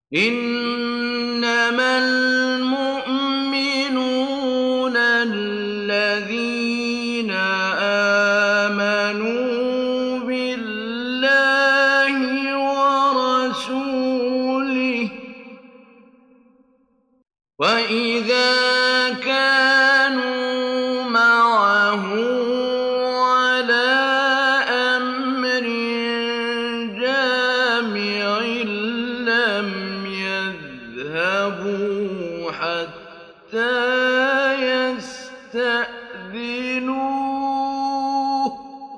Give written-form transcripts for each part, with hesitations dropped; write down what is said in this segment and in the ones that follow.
إنما المؤمنون الذين آمنوا بالله ورسوله وإذا كانوا معه على أمر جامع لم يذهبوا حتى يستأذنوه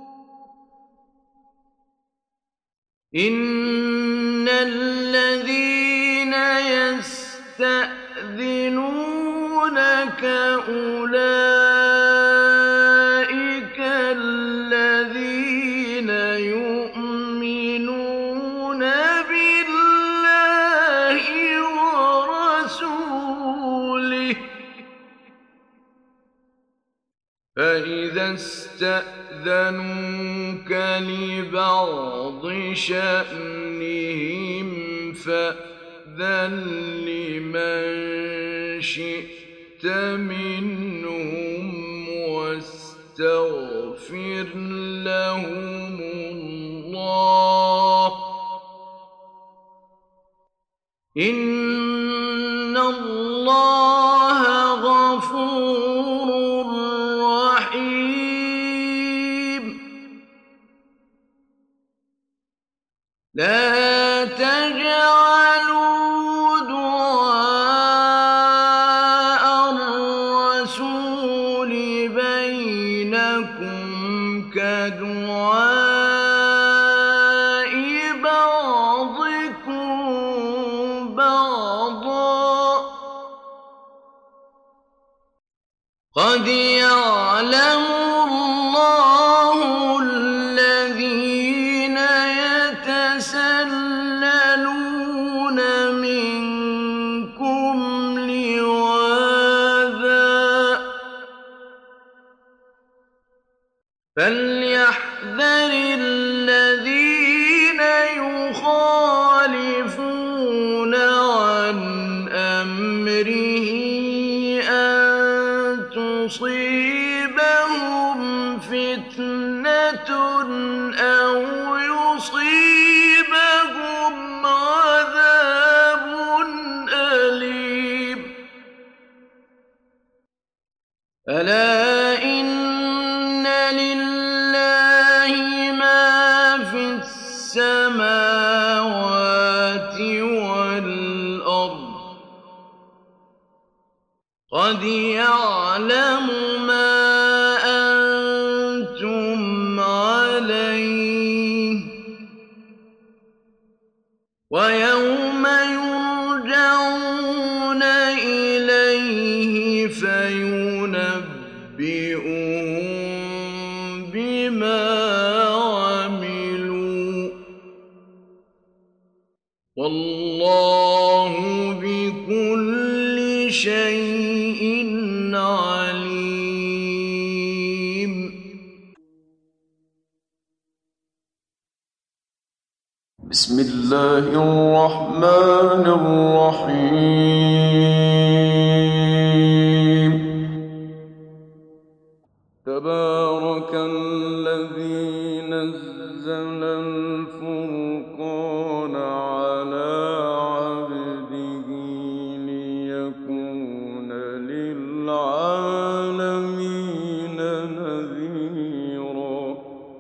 إن الذين يستأذنونك أولئك الذين يؤمنون بالله ورسوله فإذا استأذنوك لبعض شأنهم فأذن لمن شئت منهم واستغفر لهم الله إن الله غفور رحيم لا تجعلوا دعاء الرسول بينكم كدعاء بعضكم بعضا قد يعلم الله الذين يتسللون منكم لواذا فليحذر الذين يخالفون عن أمره أن تصيبهم فتنة أو يصيبهم عذاب أليم ألا إن لله ما في السماوات والأرض قد يعلم ما أنتم عليه ويوم يرجعون إليه فينبئهم بما عملوا والله بكل شيء عليم بسم الله الرحمن الرحيم تبارك الذي نزل الفرقان على عبده ليكون للعالمين نذيرا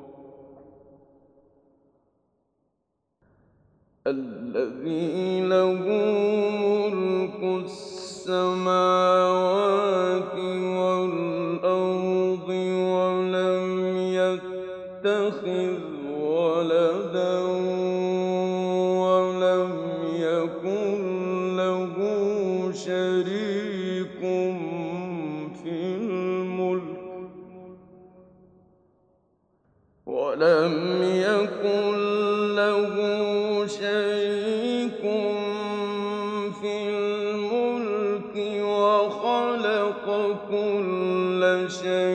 الذي له ملك السماوات والأرض ولم يتخذ ولدا ولم يكن له شريك في الملك ولم يكن له شريك في الملك وخلق كل شيء